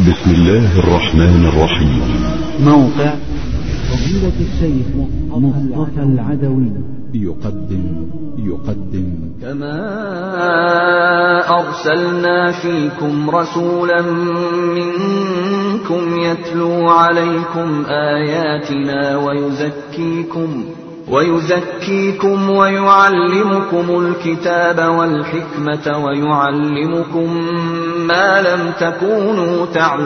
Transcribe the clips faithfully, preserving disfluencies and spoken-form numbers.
بسم الله الرحمن الرحيم. موقع فضيلة الشيخ مصطفى العدوي يقدم يقدم كما أرسلنا فيكم رسولا منكم يتلو عليكم آياتنا ويزكيكم ويزكيكم ويعلمكم الكتاب والحكمة ويعلمكم ما لم تكونوا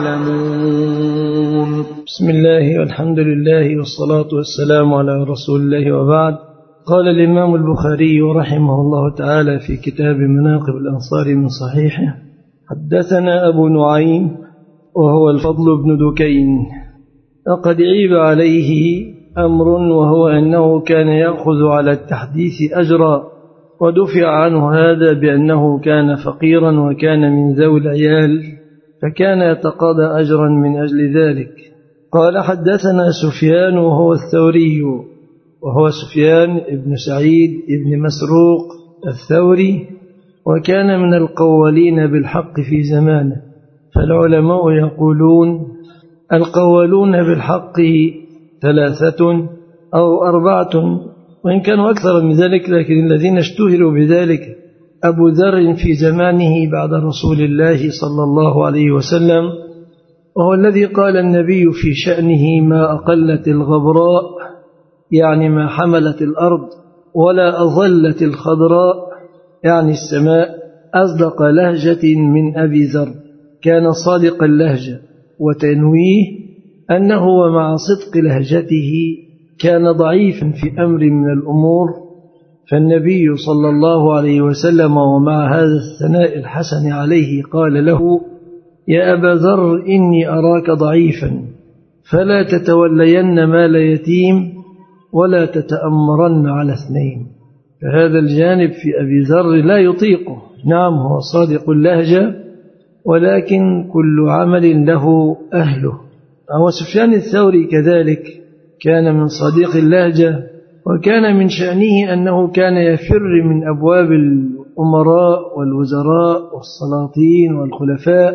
تعلمون. بسم الله والحمد لله والصلاة والسلام على رسول الله وبعد. قال الإمام البخاري رحمه الله تعالى في كتاب مناقب الأنصار من صحيحه: حدثنا أبو نعيم وهو الفضل بن دكين. لقد عيب عليه أمر، وهو أنه كان يأخذ على التحديث أجرا، ودفع عنه هذا بأنه كان فقيرا وكان من ذوي العيال، فكان يتقاضى أجرا من أجل ذلك. قال: حدثنا سفيان وهو الثوري، وهو سفيان ابن سعيد ابن مسروق الثوري، وكان من القوالين بالحق في زمانه. فالعلماء يقولون: القوالون بالحق ثلاثة أو أربعة، وإن كانوا أكثر من ذلك، لكن الذين اشتهروا بذلك أبو ذر في زمانه بعد رسول الله صلى الله عليه وسلم، وهو الذي قال النبي في شأنه: ما أقلت الغبراء، يعني ما حملت الأرض، ولا أظلت الخضراء، يعني السماء، أصدق لهجة من أبي ذر. كان صادق اللهجة، وتنويه أنه ومع صدق لهجته كان ضعيفا في أمر من الأمور، فالنبي صلى الله عليه وسلم ومع هذا الثناء الحسن عليه قال له: يا أبا ذر، إني أراك ضعيفا، فلا تتولين مال يتيم ولا تتأمرن على اثنين. فهذا الجانب في أبي ذر لا يطيقه. نعم، هو صادق اللهجة، ولكن كل عمل له أهله. هو سفيان الثوري كذلك كان من صديق اللهجة، وكان من شأنه أنه كان يفر من أبواب الأمراء والوزراء والسلاطين والخلفاء،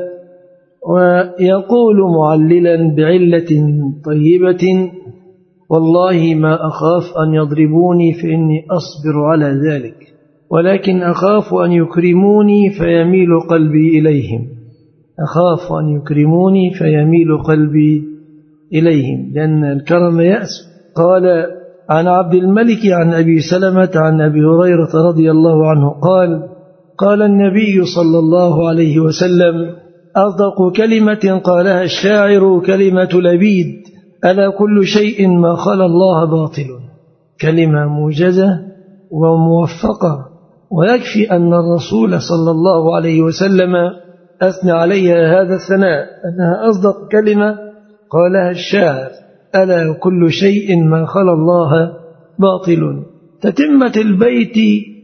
ويقول معللا بعلة طيبة: والله ما أخاف أن يضربوني فإني أصبر على ذلك، ولكن أخاف أن يكرموني فيميل قلبي إليهم. أخاف أن يكرموني فيميل قلبي إليهم، لأن الكرم يأس. قال عن عبد الملك عن أبي سلمة عن أبي هريرة رضي الله عنه قال: قال النبي صلى الله عليه وسلم: أصدق كلمة قالها الشاعر كلمة لبيد: ألا كل شيء ما خلا الله باطل. كلمة موجزة وموفقة، ويكفي أن الرسول صلى الله عليه وسلم أثنى عليها هذا الثناء، أنها أصدق كلمة قالها الشاعر: ألا كل شيء ما خلا الله باطل. تتمة البيت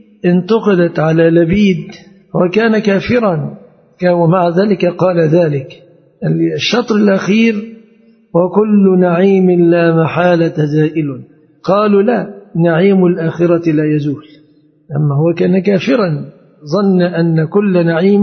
انتقدت على لبيد، وكان كافرا، ومع ذلك قال ذلك. الشطر الأخير: وكل نعيم لا محالة زائل. قالوا: لا، نعيم الآخرة لا يزول. أما هو كان كافرا، ظن أن كل نعيم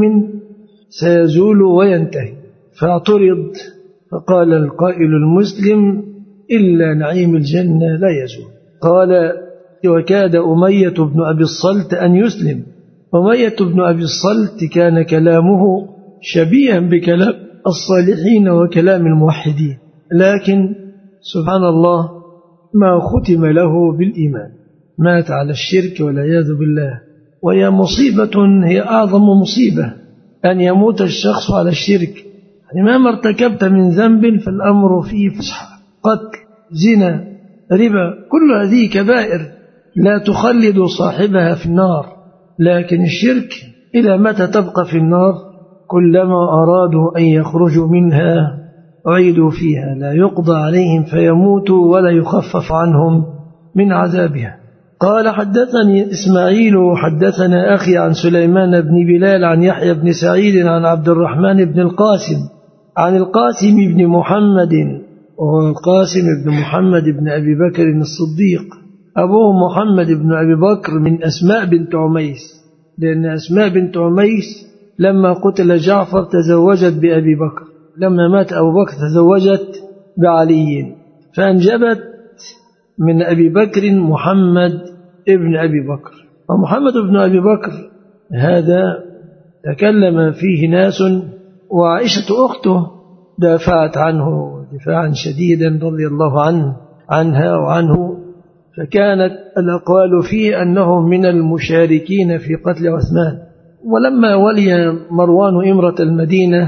سيزول وينتهي، فاعترض، فقال القائل المسلم: إلا نعيم الجنة لا يزول. قال: وكاد أمية بن أبي الصلت أن يسلم. أمية بن أبي الصلت كان كلامه شبيها بكلام الصالحين وكلام الموحدين، لكن سبحان الله ما ختم له بالإيمان، مات على الشرك والعياذ بالله. وهي مصيبة، هي أعظم مصيبة أن يموت الشخص على الشرك. يعني مهما ارتكبت من ذنب فالأمر فيه فسحة، قتل، زنا، ربا، كل هذه كبائر لا تخلد صاحبها في النار، لكن الشرك إلى متى تبقى في النار؟ كلما أرادوا أن يخرجوا منها أعيدوا فيها، لا يقضى عليهم فيموتوا ولا يخفف عنهم من عذابها. قال: حدثني إسماعيل حدثنا أخي عن سليمان بن بلال عن يحيى بن سعيد عن عبد الرحمن بن القاسم عن القاسم بن محمد، وهو القاسم بن محمد بن أبي بكر الصديق. أبوه محمد بن أبي بكر من أسماء بنت عميس، لأن أسماء بنت عميس لما قتل جعفر تزوجت بأبي بكر، لما مات أبو بكر تزوجت بعلي فأنجبت من أبي بكر محمد ابن أبي بكر. ومحمد بن أبي بكر هذا تكلم فيه ناس، وعائشة أخته دافعت عنه دفاعا شديدا رضي الله عنه عنها وعنه، فكانت الأقوال فيه أنه من المشاركين في قتل عثمان. ولما ولي مروان إمرة المدينة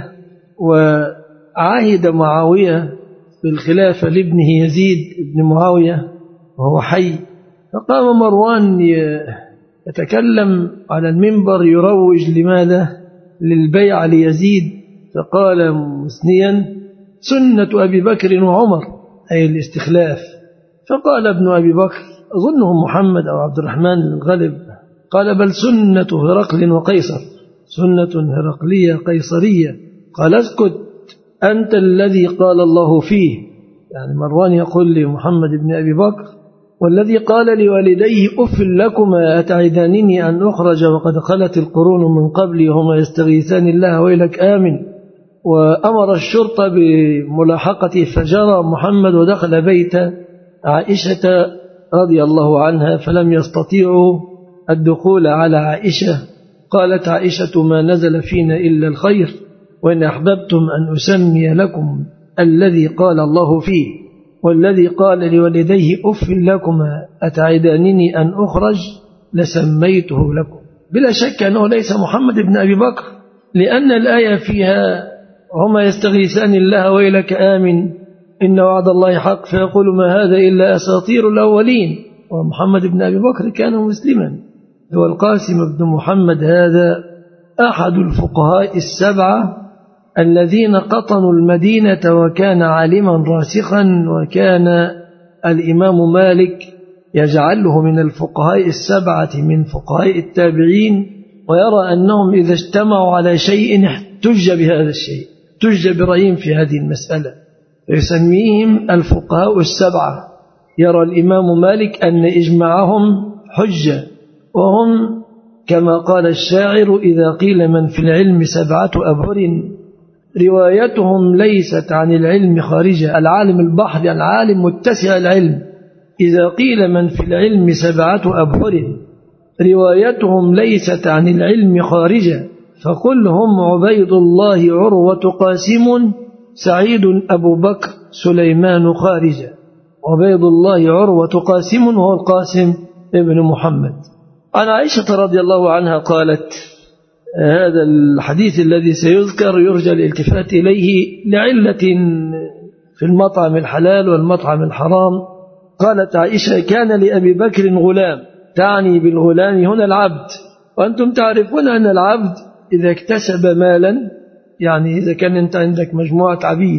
وعاهد معاوية بالخلافة لابنه يزيد بن معاوية وهو حي، فقام مروان يتكلم على المنبر يروج لماذا؟ للبيع ليزيد، فقال مثنيا: سنة أبي بكر وعمر، أي الاستخلاف. فقال ابن أبي بكر أظنه محمد أو عبد الرحمن الغالب، قال: بل سنة هرقل وقيصر، سنة هرقلية قيصرية. قال: اسكت أنت الذي قال الله فيه، يعني مروان يقول لمحمد بن أبي بكر: والذي قال لوالديه أف لكما أتعدانني أن أخرج وقد خلت القرون من قبلي وهما يستغيثان الله ويلك آمن. وأمر الشرطة بملاحقته فجرى محمد ودخل بيت عائشة رضي الله عنها فلم يستطيعوا الدخول على عائشة. قالت عائشة: ما نزل فينا إلا الخير، وإن أحببتم أن أسمي لكم الذي قال الله فيه والذي قال لوالديه أف لكما أتعدانني أن أخرج لسميته لكم. بلا شك أنه ليس محمد بن أبي بكر، لأن الآية فيها: هما يستغيثان الله ويلك آمن إن وعد الله حق، فيقول ما هذا إلا أساطير الأولين. ومحمد بن أبي بكر كان مسلما. هو القاسم بن محمد هذا أحد الفقهاء السبعة الذين قطنوا المدينة، وكان عالما راسخا، وكان الإمام مالك يجعله من الفقهاء السبعة من فقهاء التابعين، ويرى أنهم إذا اجتمعوا على شيء احتج بهذا الشيء، احتج برأيهم في هذه المسألة، يسميهم الفقهاء السبعة. يرى الإمام مالك أن إجماعهم حجة، وهم كما قال الشاعر: إذا قيل من في العلم سبعة أبهر روايتهم ليست عن العلم خارجة. العالم البحر، العالم متسع العلم. إذا قيل من في العلم سبعة أبهر روايتهم ليست عن العلم خارجة، فقل هم عبيد الله عروة قاسم سعيد أبو بكر سليمان خارجة. عبيد الله عروة قاسم وهو القاسم ابن محمد. عن عائشة رضي الله عنها قالت: هذا الحديث الذي سيذكر يرجى الالتفات إليه لعلة في المطعم الحلال والمطعم الحرام. قالت عائشة: كان لأبي بكر غلام، تعني بالغلام هنا العبد، وأنتم تعرفون أن العبد إذا اكتسب مالا، يعني إذا كان أنت عندك مجموعة عبيد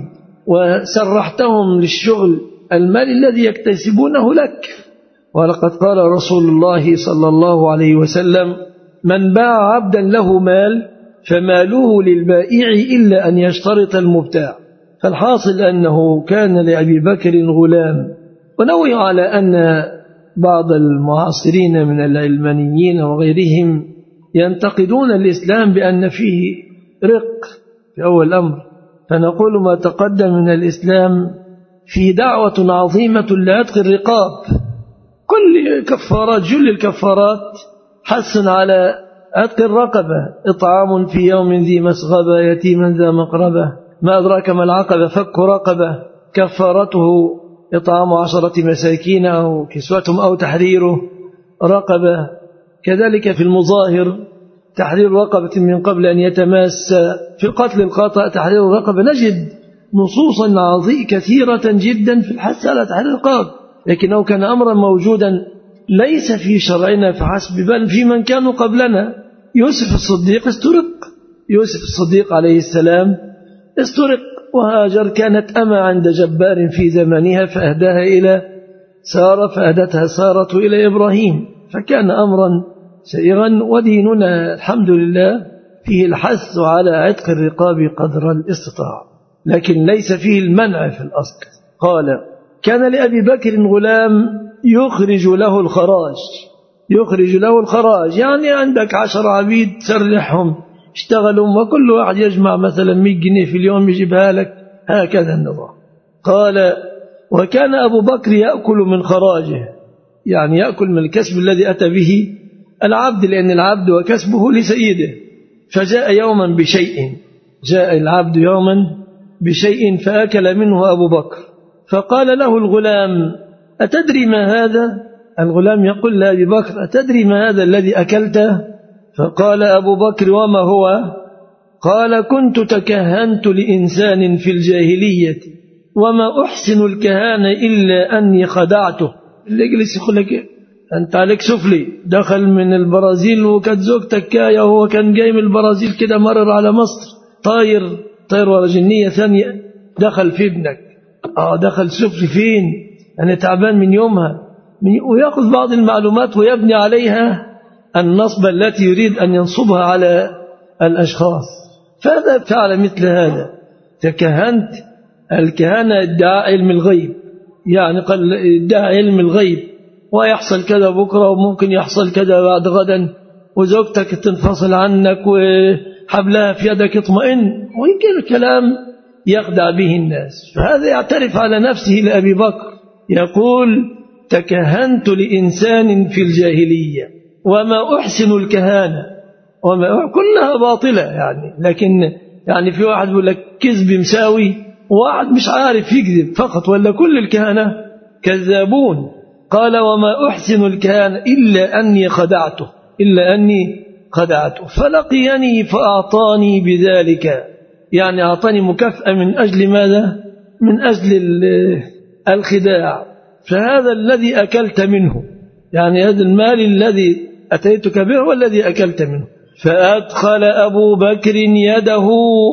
وسرحتهم للشغل، المال الذي يكتسبونه لك. ولقد قال رسول الله صلى الله عليه وسلم: من باع عبدا له مال فماله للبائع إلا أن يشترط المبتاع. فالحاصل أنه كان لأبي بكر غلام. ونوه على أن بعض المعاصرين من العلمانيين وغيرهم ينتقدون الإسلام بأن فيه رق في أول الأمر، فنقول ما تقدم من الإسلام فيه دعوة عظيمة لعتق الرقاب. كل كفارات، جل الكفارات حث على عتق الرقبة. إطعام في يوم ذي مسغبة يتيما ذا مقربة، ما أدراك ما العقبة، فك رقبة. كفارته إطعام عشرة مساكين أو كسوتهم أو تحرير رقبة. كذلك في المظاهر تحرير رقبة من قبل أن يتماس. في قتل الخطأ تحرير رقبة. نجد نصوصا عظيمة كثيرة جدا في الحث على تحرير الرقاب، لكنه كان أمرا موجودا ليس في شرعنا فحسب، بل في من كانوا قبلنا. يوسف الصديق استرق، يوسف الصديق عليه السلام استرق، وهاجر كانت أما عند جبار في زمانها فأهداها إلى سارة، فأهدتها سارة إلى إبراهيم، فكان أمرا سائغا. وديننا الحمد لله فيه الحث على عتق الرقاب قدر الاستطاعة، لكن ليس فيه المنع في الأصل. قال: كان لأبي بكر غلام يخرج له الخراج، يخرج له الخراج، يعني عندك عشر عبيد سرحهم اشتغلوا وكل واحد يجمع مثلا مئة جنيه في اليوم يجيبها لك، هكذا النظام. قال وكان أبو بكر يأكل من خراجه، يعني يأكل من الكسب الذي أتى به العبد، لأن العبد وكسبه لسيده. فجاء يوما بشيء، جاء العبد يوما بشيء فأكل منه أبو بكر، فقال له الغلام أتدري ما هذا؟ الغلام يقول لأبي بكر أتدري ما هذا الذي أكلته؟ فقال أبو بكر وما هو؟ قال كنت تكهنت لإنسان في الجاهلية وما أحسن الكهانة إلا أني خدعته. اللي يجلس يقول لك أنت عليك سفلي، دخل من البرازيل وكانت زوجتك كاية وهو كان جاي من البرازيل كده مرر على مصر طاير طاير ورا جنية ثانية دخل في ابنك. آه دخل سفلي فين؟ أنا تعبان من يومها، ويأخذ بعض المعلومات ويبني عليها النصب التي يريد أن ينصبها على الأشخاص. فهذا فعل مثل هذا، تكهنت. الكهانة ادعاء علم الغيب، يعني قال ادعاء علم الغيب، ويحصل كذا بكرة وممكن يحصل كذا بعد غدا، وزوجتك تنفصل عنك وحبلها في يدك يطمئن، ويمكن الكلام يخدع به الناس. فهذا يعترف على نفسه لأبي بكر، يقول تكهنت لإنسان في الجاهلية وما أحسن الكهانة، وما كلها باطلة يعني. لكن يعني في واحد يقول لك كذب مساوي، وواحد مش عارف يكذب فقط، ولا كل الكهنة كذابون. قال وما أحسن الكهانة إلا أني خدعته، إلا أني خدعته فلقيني فأعطاني بذلك، يعني أعطاني مكافأة من أجل ماذا؟ من أجل الخداع. فهذا الذي أكلت منه، يعني هذا المال الذي أتيتك به والذي أكلت منه. فأدخل أبو بكر يده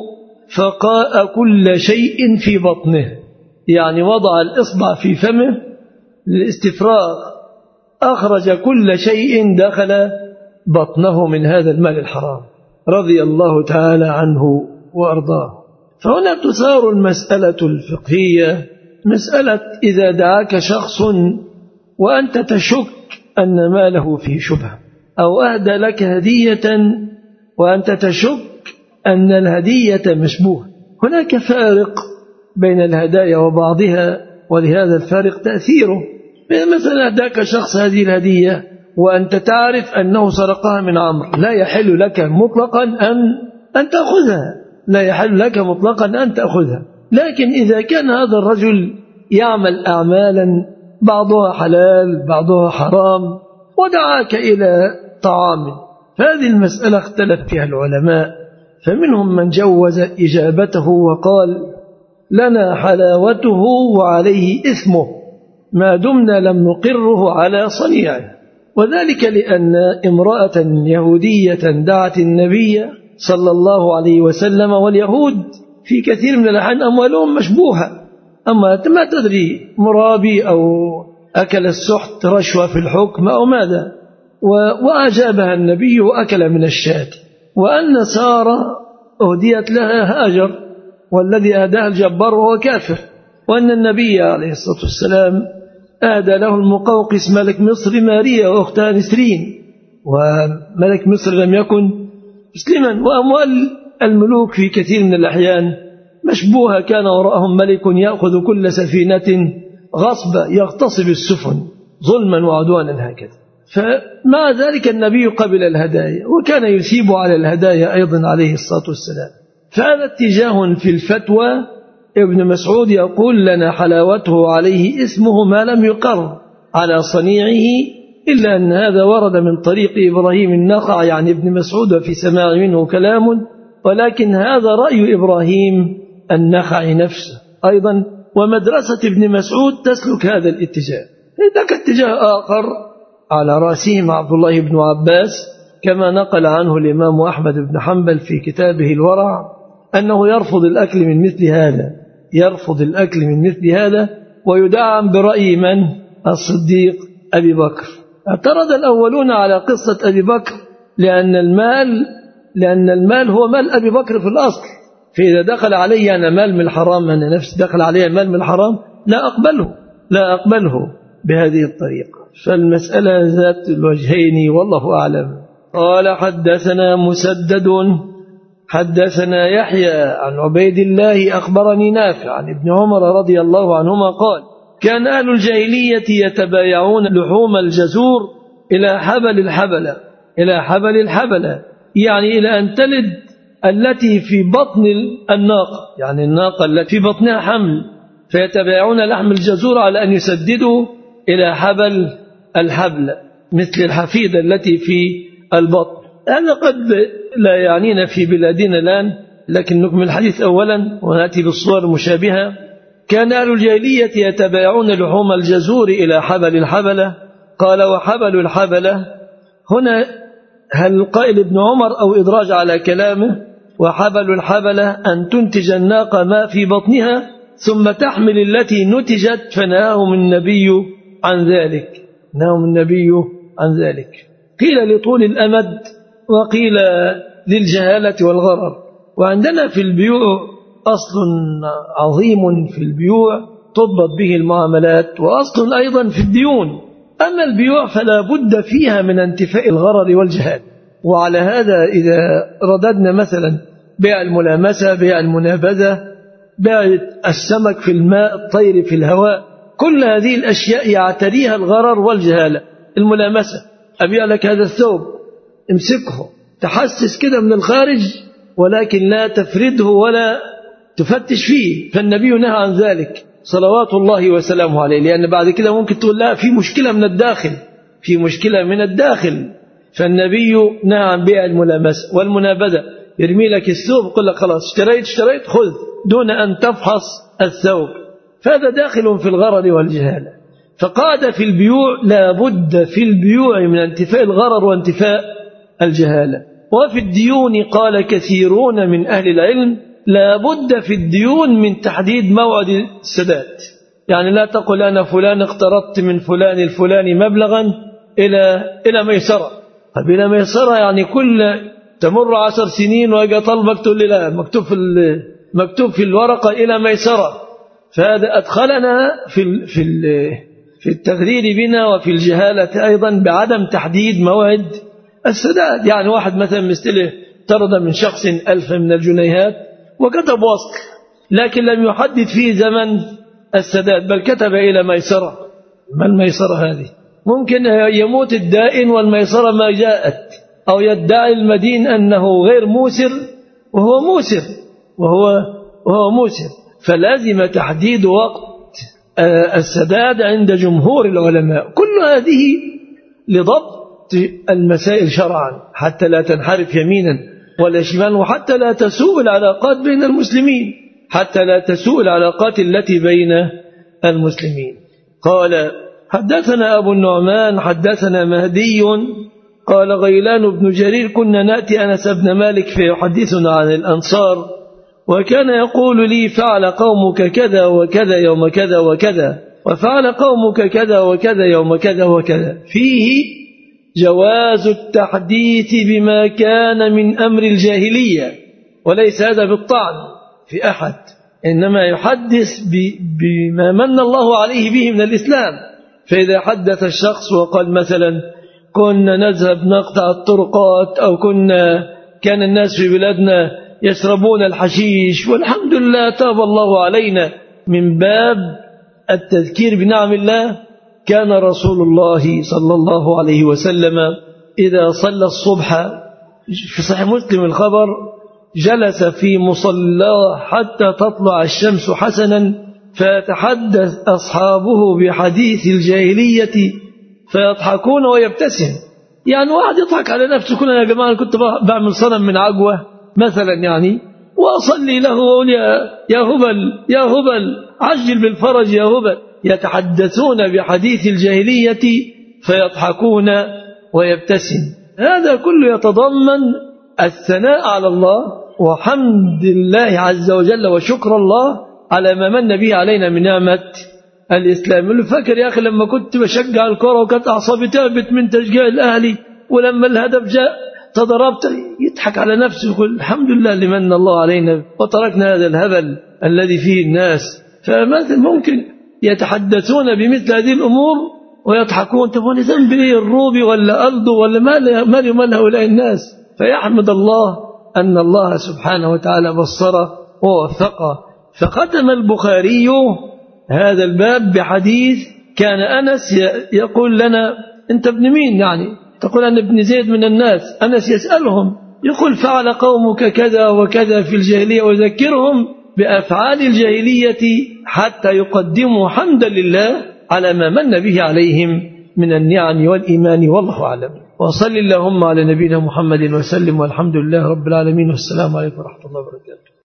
فقاء كل شيء في بطنه، يعني وضع الإصبع في فمه للاستفراغ، أخرج كل شيء دخل بطنه من هذا المال الحرام، رضي الله تعالى عنه وأرضاه. فهنا تثار المسألة الفقهية، مسألة إذا دعاك شخص وأنت تشك أن ماله فيه شبهة، أو أهدى لك هدية وأنت تشك أن الهدية مشبوهة. هناك فارق بين الهدايا وبعضها، ولهذا الفارق تأثيره. مثلا أهداك شخص هذه الهدية وأنت تعرف أنه سرقها من عمرو، لا يحل لك مطلقا أن أن تأخذها، لا يحل لك مطلقا أن تأخذها. لكن إذا كان هذا الرجل يعمل أعمالا بعضها حلال بعضها حرام ودعاك إلى طعام، فهذه المسألة اختلف فيها العلماء، فمنهم من جوز إجابته وقال لنا حلاوته وعليه إثمه ما دمنا لم نقره على صنيعه، وذلك لأن امرأة يهودية دعت النبي صلى الله عليه وسلم، واليهود في كثير من الأحيان أموالهم مشبوهة، أما ما تدري مرابي أو أكل السحت رشوة في الحكم أو ماذا، وأجابها النبي وأكل من الشاة. وأن سارة أهديت لها هاجر والذي أهداها الجبار وهو كافر، وأن النبي عليه الصلاة والسلام أهدى له المقوقس ملك مصر ماريا وأختها نسرين، وملك مصر لم يكن مسلما. وأموال الملوك في كثير من الأحيان مشبوهة، كان وراءهم ملك يأخذ كل سفينة غصبا يغتصب السفن ظلما وعدوانا هكذا. فمع ذلك النبي قبل الهدايا وكان يثيب على الهدايا أيضا عليه الصلاة والسلام. فهذا اتجاه في الفتوى. ابن مسعود يقول لنا حلاوته عليه اسمه ما لم يقر على صنيعه، إلا أن هذا ورد من طريق إبراهيم النخع يعني ابن مسعود وفي سماع منه كلام، ولكن هذا رأي إبراهيم النخع نفسه أيضا، ومدرسة ابن مسعود تسلك هذا الاتجاه. هناك اتجاه آخر على رأسهم عبد الله بن عباس كما نقل عنه الإمام أحمد بن حنبل في كتابه الورع، أنه يرفض الأكل من مثل هذا، يرفض الأكل من مثل هذا، ويدعم برأي من؟ الصديق أبي بكر. اعترض الأولون على قصة أبي بكر لأن المال لأن المال هو مال أبي بكر في الأصل، فإذا دخل علي أنا مال من الحرام، أنا نفسي دخل علي مال من الحرام، لا أقبله لا أقبله بهذه الطريقة. فالمسألة ذات الوجهين والله أعلم. قال حدثنا مسدد حدثنا يحيى عن عبيد الله أخبرني نافع عن ابن عمر رضي الله عنهما قال كان أهل الجاهلية يتبايعون لحوم الجزور إلى حبل الحبلة إلى حبل الحبلة يعني إلى أن تلد التي في بطن الناقة، يعني الناقة التي في بطنها حمل، فيتبايعون لحم الجزور على أن يسددوا إلى حبل الحبلة مثل الحفيدة التي في البطن. هذا قد لا يعنينا في بلادنا الآن، لكن نكمل الحديث أولا ونأتي بالصور المشابهة. كان أهل الجاهلية يتبايعون لحوم الجزور إلى حبل الحبلة. قال وحبل الحبلة هنا هل قائل ابن عمر أو إدراج على كلامه؟ وحبل الحبلة أن تنتج الناقة ما في بطنها ثم تحمل التي نتجت، فنهاهم النبي عن ذلك نهاهم النبي عن ذلك. قيل لطول الأمد وقيل للجهالة والغرر. وعندنا في البيوع أصل عظيم في البيوع تضبط به المعاملات، وأصل أيضا في الديون. أما البيوع فلا بد فيها من انتفاء الغرر والجهال. وعلى هذا إذا رددنا مثلا بيع الملامسة، بيع المنابذة، بيع السمك في الماء، الطير في الهواء، كل هذه الأشياء يعتريها الغرر والجهالة. الملامسة أبيع لك هذا الثوب، امسكه تحسس كده من الخارج ولكن لا تفرده ولا تفتش فيه، فالنبي نهى عن ذلك صلوات الله وسلامه عليه، لأن بعد كده ممكن تقول لا في مشكلة من الداخل في مشكلة من الداخل فالنبي نهى عن بيع الملامسة والمنابذة. يرمي لك الثوب يقول لك خلاص اشتريت اشتريت خذ دون أن تفحص الثوب، فهذا داخل في الغرر والجهالة. فقاد في البيوع لا بد في البيوع من انتفاء الغرر وانتفاء الجهالة. وفي الديون قال كثيرون من أهل العلم لا بد في الديون من تحديد موعد السداد، يعني لا تقل أنا فلان اقترضت من فلان الفلاني مبلغا إلى إلى ميسرة. طب إلى ميسرة يعني كل تمر عشر سنين وأجي طلبك تقول لي لا مكتوب في مكتوب في الورقة إلى ميسرة. فهذا أدخلنا في في في التغرير بنا وفي الجهالة أيضا بعدم تحديد موعد السداد. يعني واحد مثلا مستله طرد من شخص ألف من الجنيهات وكتب وصل لكن لم يحدد فيه زمن السداد، بل كتب إلى ميسرة. ما الميسرة هذه؟ ممكن يموت الدائن والميسرة ما جاءت، أو يدعي المدين أنه غير موسر وهو موسر وهو وهو موسر. فلازم تحديد وقت السداد عند جمهور العلماء. كل هذه لضبط المسائل شرعا حتى لا تنحرف يمينا ولا شمالا، وحتى لا تسوء العلاقات بين المسلمين حتى لا تسوء العلاقات التي بين المسلمين. قال حدثنا أبو النعمان حدثنا مهدي قال غيلان بن جرير كنا نأتي أنس بن مالك فيحدثنا عن الأنصار وكان يقول لي فعل قومك كذا وكذا يوم كذا وكذا وفعل قومك كذا وكذا يوم كذا وكذا. فيه جواز التحديث بما كان من أمر الجاهلية، وليس هذا بالطعن في أحد، إنما يحدث بما من الله عليه به من الإسلام. فإذا حدث الشخص وقال مثلا كنا نذهب نقطع الطرقات، أو كنا كان الناس في بلادنا يشربون الحشيش والحمد لله تاب الله علينا، من باب التذكير بنعم الله. كان رسول الله صلى الله عليه وسلم إذا صلى الصبح في صحيح مسلم الخبر جلس في مصلاه حتى تطلع الشمس حسنا فيتحدث أصحابه بحديث الجاهلية فيضحكون ويبتسم. يعني واحد يضحك على نفسه كلنا يا جماعة كنت بعمل صنم من عجوة مثلا يعني وأصلي له وأقول يا, يا هبل يا هبل عجل بالفرج يا هبل. يتحدثون بحديث الجاهلية فيضحكون ويبتسم. هذا كله يتضمن الثناء على الله وحمد الله عز وجل وشكر الله على ما من به علينا من نعمة الإسلام. اللي فاكر يا أخي لما كنت بشجع الكرة وكانت أعصابي تعبت من تشجيع الأهلي ولما الهدف جاء تضربت، يضحك على نفسه يقول الحمد لله لمن الله علينا وتركنا هذا الهبل الذي فيه الناس. فمثل ممكن يتحدثون بمثل هذه الأمور ويضحكون. طب وانا ذنبي ايه الروبي ولا ألدو ولا مال مال مال هؤلاء الناس؟ فيحمد الله أن الله سبحانه وتعالى بصره ووفقه. فختم البخاري هذا الباب بحديث كان أنس يقول لنا أنت ابن مين؟ يعني تقول أنا ابن زيد من الناس. أنس يسألهم يقول فعل قومك كذا وكذا في الجاهلية، ويذكرهم بأفعال الجاهلية حتى يقدموا حمدا لله على ما من به عليهم من النعم والإيمان. والله أعلم. وصل اللهم على نبينا محمد وسلم، والحمد لله رب العالمين، والسلام عليكم ورحمة الله وبركاته.